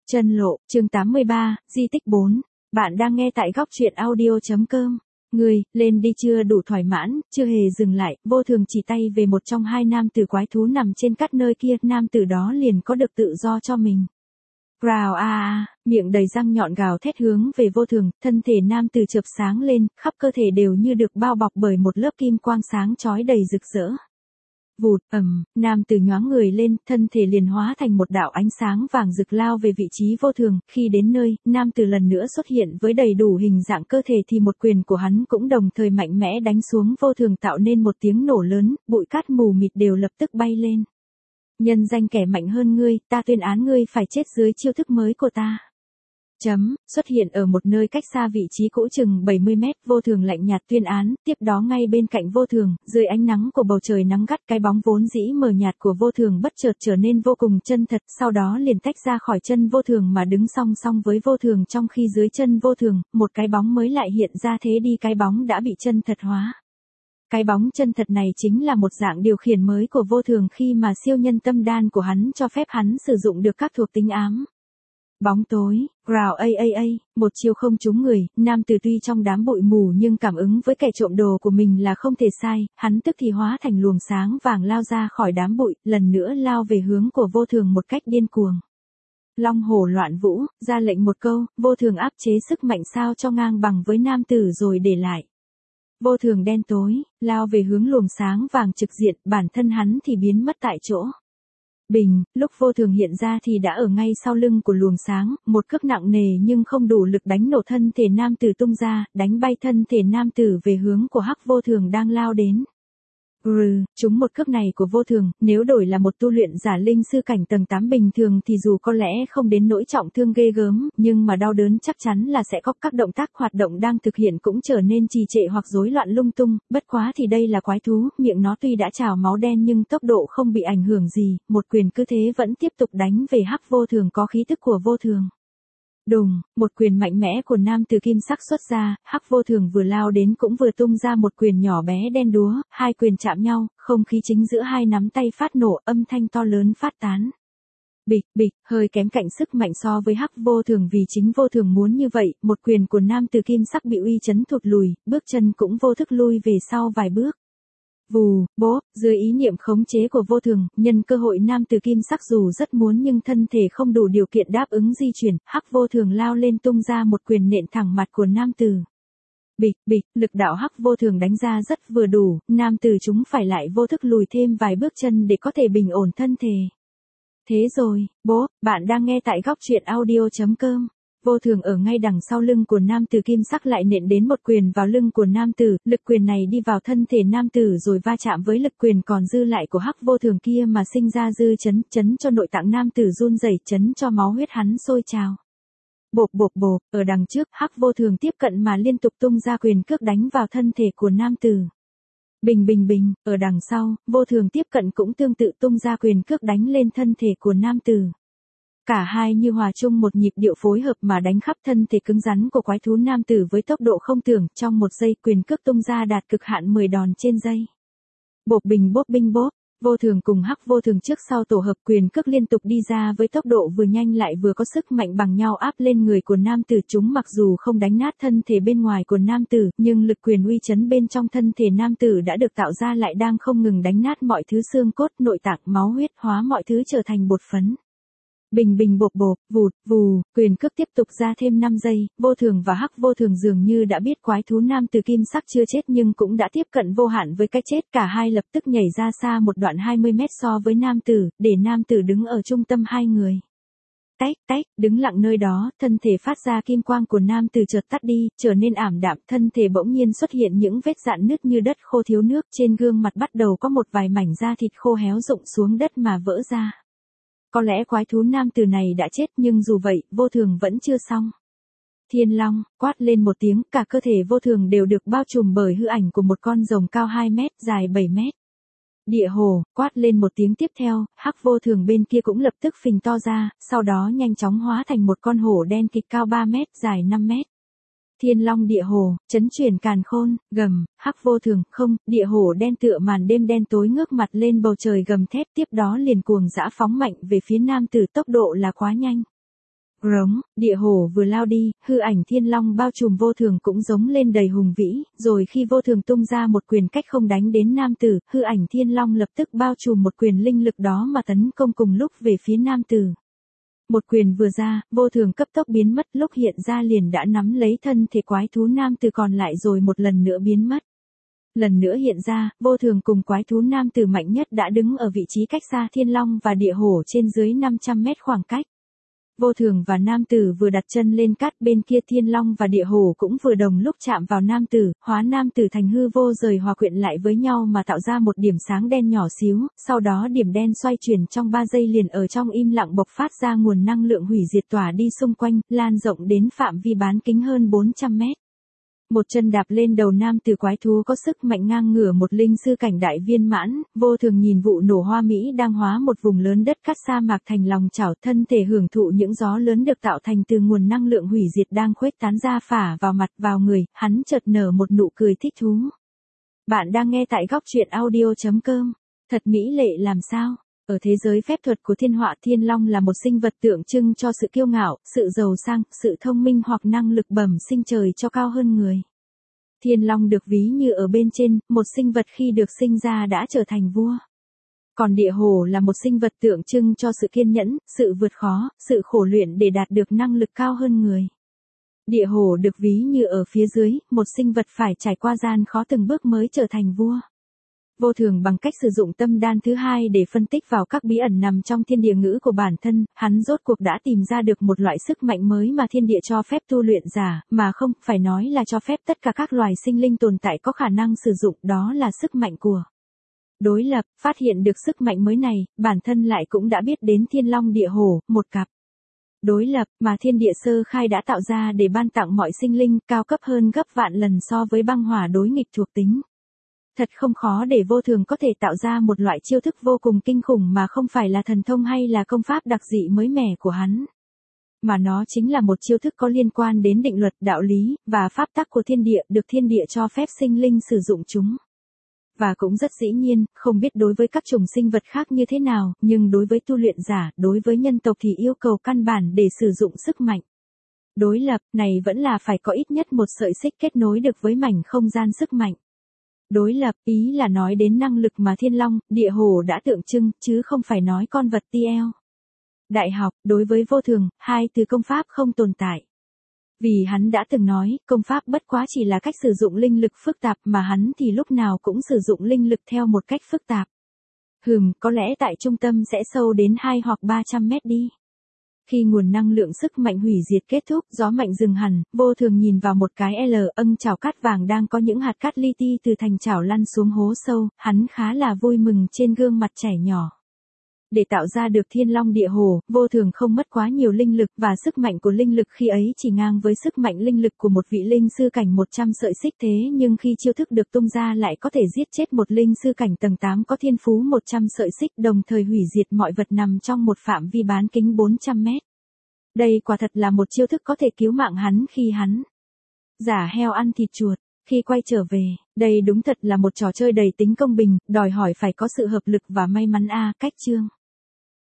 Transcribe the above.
Chân lộ, chương 83, di tích 4. Bạn đang nghe tại góc truyện audio.com. Người, lên đi chưa đủ thỏa mãn, chưa hề dừng lại, Vô Thường chỉ tay về một trong hai nam tử quái thú nằm trên cát nơi kia, nam tử đó liền có được tự do cho mình. Rào miệng đầy răng nhọn gào thét hướng về Vô Thường, thân thể nam tử chợp sáng lên, khắp cơ thể đều như được bao bọc bởi một lớp kim quang sáng chói đầy rực rỡ. Vụt, nam tử nhoáng người lên, thân thể liền hóa thành một đạo ánh sáng vàng rực lao về vị trí Vô Thường, khi đến nơi, nam tử lần nữa xuất hiện với đầy đủ hình dạng cơ thể thì một quyền của hắn cũng đồng thời mạnh mẽ đánh xuống Vô Thường tạo nên một tiếng nổ lớn, bụi cát mù mịt đều lập tức bay lên. Nhân danh kẻ mạnh hơn ngươi, ta tuyên án ngươi phải chết dưới chiêu thức mới của ta. Xuất hiện ở một nơi cách xa vị trí cũ chừng 70 mét, Vô Thường lạnh nhạt tuyên án, tiếp đó ngay bên cạnh Vô Thường, dưới ánh nắng của bầu trời nắng gắt, cái bóng vốn dĩ mờ nhạt của Vô Thường bất chợt trở nên vô cùng chân thật, sau đó liền tách ra khỏi chân Vô Thường mà đứng song song với Vô Thường, trong khi dưới chân Vô Thường, một cái bóng mới lại hiện ra, thế đi cái bóng đã bị chân thật hóa. Cái bóng chân thật này chính là một dạng điều khiển mới của Vô Thường khi mà siêu nhân tâm đan của hắn cho phép hắn sử dụng được các thuộc tính ám. Bóng tối, rào một chiêu không trúng người, nam tử tuy trong đám bụi mù nhưng cảm ứng với kẻ trộm đồ của mình là không thể sai, hắn tức thì hóa thành luồng sáng vàng lao ra khỏi đám bụi, lần nữa lao về hướng của Vô Thường một cách điên cuồng. Long hổ loạn vũ, ra lệnh một câu, Vô Thường áp chế sức mạnh sao cho ngang bằng với nam tử rồi để lại. Vô Thường đen tối, lao về hướng luồng sáng vàng trực diện, bản thân hắn thì biến mất tại chỗ. Bình, lúc Vô Thường hiện ra thì đã ở ngay sau lưng của luồng sáng, một cước nặng nề nhưng không đủ lực đánh nổ thân thể nam tử tung ra, đánh bay thân thể nam tử về hướng của Hắc Vô Thường đang lao đến. Trúng một cước này của Vô Thường, nếu đổi là một tu luyện giả linh sư cảnh tầng 8 bình thường thì dù có lẽ không đến nỗi trọng thương ghê gớm, nhưng mà đau đớn chắc chắn là sẽ có, các động tác hoạt động đang thực hiện cũng trở nên trì trệ hoặc rối loạn lung tung, bất quá thì đây là quái thú, miệng nó tuy đã trào máu đen nhưng tốc độ không bị ảnh hưởng gì, một quyền cứ thế vẫn tiếp tục đánh về Hắc Vô Thường có khí tức của Vô Thường. Đùng, một quyền mạnh mẽ của nam tử kim sắc xuất ra, Hắc Vô Thường vừa lao đến cũng vừa tung ra một quyền nhỏ bé đen đúa, hai quyền chạm nhau, không khí chính giữa hai nắm tay phát nổ, âm thanh to lớn phát tán. Bịch, hơi kém cạnh sức mạnh so với Hắc Vô Thường vì chính Vô Thường muốn như vậy, một quyền của nam tử kim sắc bị uy chấn thụt lùi, bước chân cũng vô thức lui về sau vài bước. Vù, bố, dưới ý niệm khống chế của Vô Thường, nhân cơ hội nam tử kim sắc dù rất muốn nhưng thân thể không đủ điều kiện đáp ứng di chuyển, Hắc Vô Thường lao lên tung ra một quyền nện thẳng mặt của nam tử. Bịch, lực đạo Hắc Vô Thường đánh ra rất vừa đủ, nam tử chúng phải lại vô thức lùi thêm vài bước chân để có thể bình ổn thân thể. Thế rồi, bố, bạn đang nghe tại góc truyện audio.com. Vô Thường ở ngay đằng sau lưng của nam tử kim sắc lại nện đến một quyền vào lưng của nam tử, lực quyền này đi vào thân thể nam tử rồi va chạm với lực quyền còn dư lại của Hắc Vô Thường kia mà sinh ra dư chấn cho nội tạng nam tử run rẩy, chấn cho máu huyết hắn sôi trào. Bộp, ở đằng trước, Hắc Vô Thường tiếp cận mà liên tục tung ra quyền cước đánh vào thân thể của nam tử. Bình, ở đằng sau, Vô Thường tiếp cận cũng tương tự tung ra quyền cước đánh lên thân thể của nam tử. Cả hai như hòa chung một nhịp điệu phối hợp mà đánh khắp thân thể cứng rắn của quái thú nam tử với tốc độ không tưởng, trong một giây quyền cước tung ra đạt cực hạn 10 đòn trên giây. Bộp binh bốp, Vô Thường cùng Hắc Vô Thường trước sau tổ hợp quyền cước liên tục đi ra với tốc độ vừa nhanh lại vừa có sức mạnh bằng nhau áp lên người của nam tử, chúng mặc dù không đánh nát thân thể bên ngoài của nam tử, nhưng lực quyền uy chấn bên trong thân thể nam tử đã được tạo ra lại đang không ngừng đánh nát mọi thứ xương cốt, nội tạng, máu huyết, hóa mọi thứ trở thành bột phấn. Bình bộp, vụt, vù, quyền cước tiếp tục ra thêm 5 giây, Vô Thường và Hắc Vô Thường dường như đã biết quái thú nam tử kim sắc chưa chết nhưng cũng đã tiếp cận vô hạn với cái chết, cả hai lập tức nhảy ra xa một đoạn 20 mét so với nam tử, để nam tử đứng ở trung tâm hai người. Tách, đứng lặng nơi đó, thân thể phát ra kim quang của nam tử chợt tắt đi, trở nên ảm đạm, thân thể bỗng nhiên xuất hiện những vết rạn nứt như đất khô thiếu nước, trên gương mặt bắt đầu có một vài mảnh da thịt khô héo rụng xuống đất mà vỡ ra. Có lẽ quái thú nam tử này đã chết nhưng dù vậy, Vô Thường vẫn chưa xong. Thiên Long, quát lên một tiếng, cả cơ thể Vô Thường đều được bao trùm bởi hư ảnh của một con rồng cao 2 mét, dài 7 mét. Địa hồ, quát lên một tiếng tiếp theo, Hắc Vô Thường bên kia cũng lập tức phình to ra, sau đó nhanh chóng hóa thành một con hổ đen kịch cao 3 mét, dài 5 mét. Thiên Long địa hồ, chấn chuyển càn khôn, gầm, Hắc Vô Thường, không, địa hồ đen tựa màn đêm đen tối ngước mặt lên bầu trời gầm thét, tiếp đó liền cuồng dã phóng mạnh về phía nam tử, tốc độ là quá nhanh. Rống, địa hổ vừa lao đi, hư ảnh thiên long bao trùm vô thường cũng giống lên đầy hùng vĩ, rồi khi vô thường tung ra một quyền cách không đánh đến nam tử, hư ảnh thiên long lập tức bao trùm một quyền linh lực đó mà tấn công cùng lúc về phía nam tử. Một quyền vừa ra, vô thường cấp tốc biến mất, lúc hiện ra liền đã nắm lấy thân thể quái thú nam tử còn lại rồi một lần nữa biến mất. Lần nữa hiện ra, vô thường cùng quái thú nam tử mạnh nhất đã đứng ở vị trí cách xa thiên long và địa hổ trên dưới 500 mét khoảng cách. Vô thường và nam tử vừa đặt chân lên cát, bên kia thiên long và địa hổ cũng vừa đồng lúc chạm vào nam tử, hóa nam tử thành hư vô rời hòa quyện lại với nhau mà tạo ra một điểm sáng đen nhỏ xíu, sau đó điểm đen xoay chuyển trong 3 giây liền ở trong im lặng bộc phát ra nguồn năng lượng hủy diệt tỏa đi xung quanh, lan rộng đến phạm vi bán kính hơn 400 mét. Một chân đạp lên đầu nam tử quái thú có sức mạnh ngang ngửa một linh sư cảnh đại viên mãn, vô thường nhìn vụ nổ hoa Mỹ đang hóa một vùng lớn đất cát sa mạc thành lòng chảo, thân thể hưởng thụ những gió lớn được tạo thành từ nguồn năng lượng hủy diệt đang khuếch tán ra phả vào mặt vào người, hắn chợt nở một nụ cười thích thú. Bạn đang nghe tại góc truyện audio.com. Thật mỹ lệ làm sao? Ở thế giới phép thuật của thiên họa, thiên long là một sinh vật tượng trưng cho sự kiêu ngạo, sự giàu sang, sự thông minh hoặc năng lực bẩm sinh trời cho cao hơn người. Thiên long được ví như ở bên trên, một sinh vật khi được sinh ra đã trở thành vua. Còn địa hổ là một sinh vật tượng trưng cho sự kiên nhẫn, sự vượt khó, sự khổ luyện để đạt được năng lực cao hơn người. Địa hổ được ví như ở phía dưới, một sinh vật phải trải qua gian khó từng bước mới trở thành vua. Vô thường bằng cách sử dụng tâm đan thứ hai để phân tích vào các bí ẩn nằm trong thiên địa ngữ của bản thân, hắn rốt cuộc đã tìm ra được một loại sức mạnh mới mà thiên địa cho phép tu luyện giả, mà không phải nói là cho phép tất cả các loài sinh linh tồn tại có khả năng sử dụng, đó là sức mạnh của đối lập. Phát hiện được sức mạnh mới này, bản thân lại cũng đã biết đến thiên long địa hổ, một cặp đối lập mà thiên địa sơ khai đã tạo ra để ban tặng mọi sinh linh, cao cấp hơn gấp vạn lần so với băng hỏa đối nghịch thuộc tính. Thật không khó để vô thường có thể tạo ra một loại chiêu thức vô cùng kinh khủng mà không phải là thần thông hay là công pháp đặc dị mới mẻ của hắn. Mà nó chính là một chiêu thức có liên quan đến định luật, đạo lý, và pháp tắc của thiên địa, được thiên địa cho phép sinh linh sử dụng chúng. Và cũng rất dĩ nhiên, không biết đối với các chủng sinh vật khác như thế nào, nhưng đối với tu luyện giả, đối với nhân tộc thì yêu cầu căn bản để sử dụng sức mạnh đối lập này vẫn là phải có ít nhất một sợi xích kết nối được với mảnh không gian sức mạnh đối lập, ý là nói đến năng lực mà thiên long, địa hổ đã tượng trưng, chứ không phải nói con vật TL. Đại học, đối với vô thường, hai từ công pháp không tồn tại. Vì hắn đã từng nói, công pháp bất quá chỉ là cách sử dụng linh lực phức tạp mà hắn thì lúc nào cũng sử dụng linh lực theo một cách phức tạp. Có lẽ tại trung tâm sẽ sâu đến 2 hoặc 300 mét đi. Khi nguồn năng lượng sức mạnh hủy diệt kết thúc, gió mạnh dừng hẳn, vô thường nhìn vào một cái âng chảo cát vàng đang có những hạt cát li ti từ thành chảo lăn xuống hố sâu, hắn khá là vui mừng trên gương mặt trẻ nhỏ. Để tạo ra được thiên long địa hổ, vô thường không mất quá nhiều linh lực, và sức mạnh của linh lực khi ấy chỉ ngang với sức mạnh linh lực của một vị linh sư cảnh 100 sợi xích, thế nhưng khi chiêu thức được tung ra lại có thể giết chết một linh sư cảnh tầng 8 có thiên phú 100 sợi xích, đồng thời hủy diệt mọi vật nằm trong một phạm vi bán kính 400 mét. Đây quả thật là một chiêu thức có thể cứu mạng hắn khi hắn giả heo ăn thịt chuột. Khi quay trở về, đây đúng thật là một trò chơi đầy tính công bình, đòi hỏi phải có sự hợp lực và may mắn cách chương.